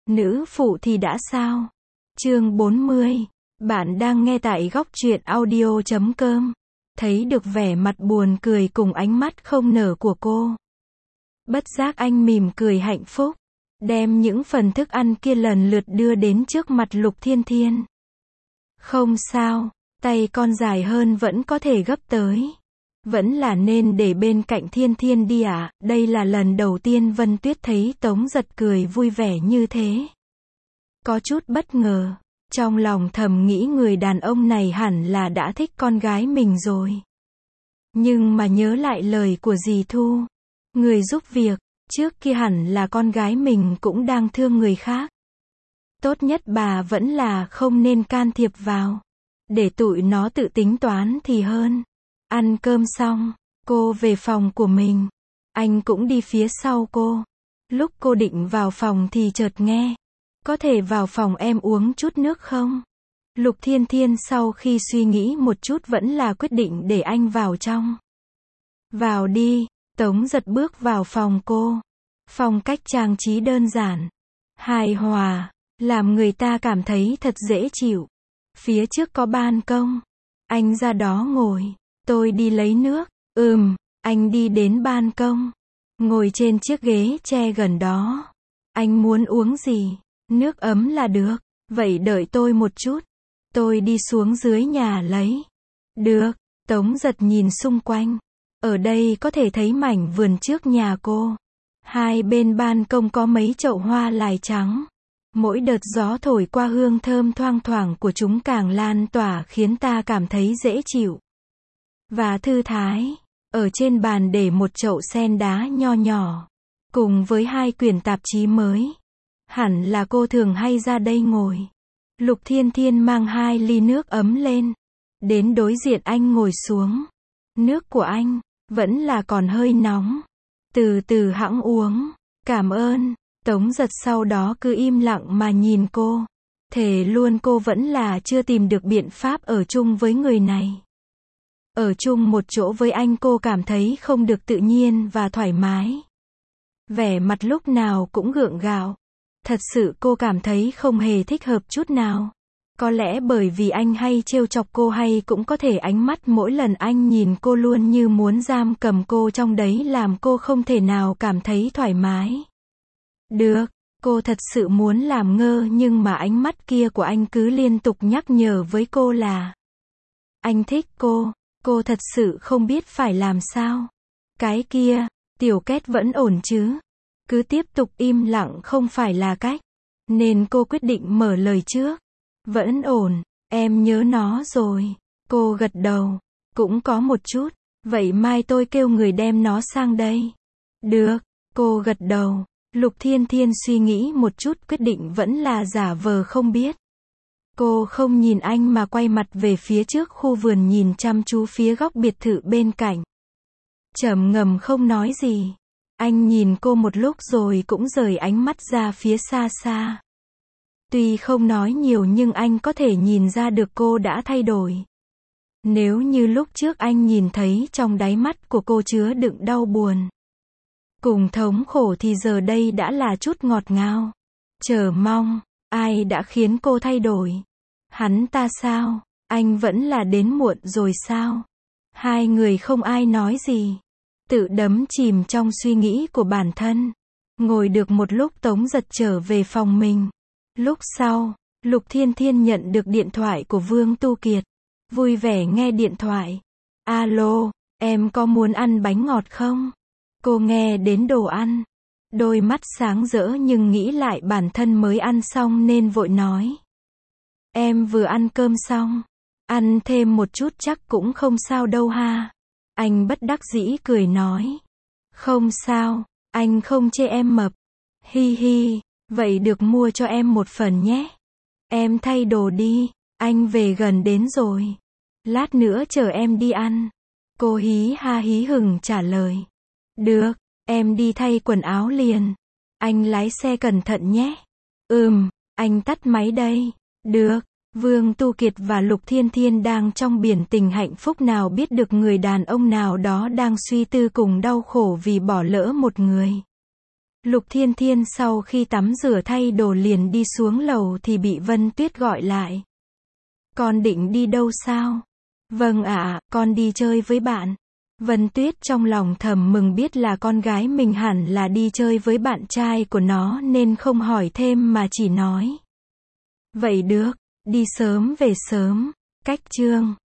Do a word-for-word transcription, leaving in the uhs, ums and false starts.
Nữ phụ thì đã sao? Chương bốn mươi. Bạn đang nghe tại góc truyện audio chấm com. Thấy được vẻ mặt buồn cười cùng ánh mắt không nở của cô. Bất giác anh mỉm cười hạnh phúc. Đem những phần thức ăn kia lần lượt đưa đến trước mặt Lục Thiên Thiên. Không sao, tay con dài hơn vẫn có thể gấp tới. Vẫn là nên để bên cạnh Thiên Thiên đi à, đây là lần đầu tiên Vân Tuyết thấy Tống Giật cười vui vẻ như thế. Có chút bất ngờ, trong lòng thầm nghĩ người đàn ông này hẳn là đã thích con gái mình rồi. Nhưng mà nhớ lại lời của dì Thu, người giúp việc, trước kia hẳn là con gái mình cũng đang thương người khác. Tốt nhất bà vẫn là không nên can thiệp vào, để tụi nó tự tính toán thì hơn. Ăn cơm xong, cô về phòng của mình. Anh cũng đi phía sau cô. Lúc cô định vào phòng thì chợt nghe. Có thể vào phòng em uống chút nước không? Lục Thiên Thiên sau khi suy nghĩ một chút vẫn là quyết định để anh vào trong. Vào đi, Tống Giật bước vào phòng cô. Phong cách trang trí đơn giản, hài hòa, làm người ta cảm thấy thật dễ chịu. Phía trước có ban công. Anh ra đó ngồi. Tôi đi lấy nước. Ừm, anh đi đến ban công. Ngồi trên chiếc ghế tre gần đó. Anh muốn uống gì? Nước ấm là được. Vậy đợi tôi một chút. Tôi đi xuống dưới nhà lấy. Được. Tống Giật nhìn xung quanh. Ở đây có thể thấy mảnh vườn trước nhà cô. Hai bên ban công có mấy chậu hoa lài trắng. Mỗi đợt gió thổi qua hương thơm thoang thoảng của chúng càng lan tỏa khiến ta cảm thấy dễ chịu và thư thái. Ở trên bàn để một chậu sen đá nho nhỏ, cùng với hai quyển tạp chí mới. Hẳn là cô thường hay ra đây ngồi. Lục Thiên Thiên mang hai ly nước ấm lên. Đến đối diện anh ngồi xuống. Nước của anh, vẫn là còn hơi nóng. Từ từ hãng uống. Cảm ơn. Tống Giật sau đó cứ im lặng mà nhìn cô. Thề luôn cô vẫn là chưa tìm được biện pháp ở chung với người này. Ở chung một chỗ với anh cô cảm thấy không được tự nhiên và thoải mái. Vẻ mặt lúc nào cũng gượng gạo. Thật sự cô cảm thấy không hề thích hợp chút nào. Có lẽ bởi vì anh hay trêu chọc cô hay cũng có thể ánh mắt mỗi lần anh nhìn cô luôn như muốn giam cầm cô trong đấy làm cô không thể nào cảm thấy thoải mái. Được, cô thật sự muốn làm ngơ nhưng mà ánh mắt kia của anh cứ liên tục nhắc nhở với cô là anh thích cô. Cô thật sự không biết phải làm sao. Cái kia, Tiểu Kết vẫn ổn chứ? Cứ tiếp tục im lặng không phải là cách. Nên cô quyết định mở lời trước. Vẫn ổn, em nhớ nó rồi. Cô gật đầu. Cũng có một chút. Vậy mai tôi kêu người đem nó sang đây. Được, cô gật đầu. Lục Thiên Thiên suy nghĩ một chút quyết định vẫn là giả vờ không biết. Cô không nhìn anh mà quay mặt về phía trước khu vườn nhìn chăm chú phía góc biệt thự bên cạnh. Trầm ngầm không nói gì. Anh nhìn cô một lúc rồi cũng rời ánh mắt ra phía xa xa. Tuy không nói nhiều nhưng anh có thể nhìn ra được cô đã thay đổi. Nếu như lúc trước anh nhìn thấy trong đáy mắt của cô chứa đựng đau buồn cùng thống khổ thì giờ đây đã là chút ngọt ngào, chờ mong. Ai đã khiến cô thay đổi? Hắn ta sao? Anh vẫn là đến muộn rồi sao? Hai người không ai nói gì. Tự đắm chìm trong suy nghĩ của bản thân. Ngồi được một lúc Tống Giật trở về phòng mình. Lúc sau, Lục Thiên Thiên nhận được điện thoại của Vương Tu Kiệt. Vui vẻ nghe điện thoại. Alo, em có muốn ăn bánh ngọt không? Cô nghe đến đồ ăn. Đôi mắt sáng rỡ nhưng nghĩ lại bản thân mới ăn xong nên vội nói. Em vừa ăn cơm xong. Ăn thêm một chút chắc cũng không sao đâu ha. Anh bất đắc dĩ cười nói. Không sao, anh không chê em mập. Hi hi, vậy được mua cho em một phần nhé. Em thay đồ đi, anh về gần đến rồi. Lát nữa chờ em đi ăn. Cô hí ha hí hửng trả lời. Được, em đi thay quần áo liền. Anh lái xe cẩn thận nhé. Ừm, anh tắt máy đây. Được. Vương Tu Kiệt và Lục Thiên Thiên đang trong biển tình hạnh phúc nào biết được người đàn ông nào đó đang suy tư cùng đau khổ vì bỏ lỡ một người. Lục Thiên Thiên sau khi tắm rửa thay đồ liền đi xuống lầu thì bị Vân Tuyết gọi lại. Con định đi đâu sao? Vâng ạ, con đi chơi với bạn. Vân Tuyết trong lòng thầm mừng biết là con gái mình hẳn là đi chơi với bạn trai của nó nên không hỏi thêm mà chỉ nói. Vậy được, đi sớm về sớm. Cách chương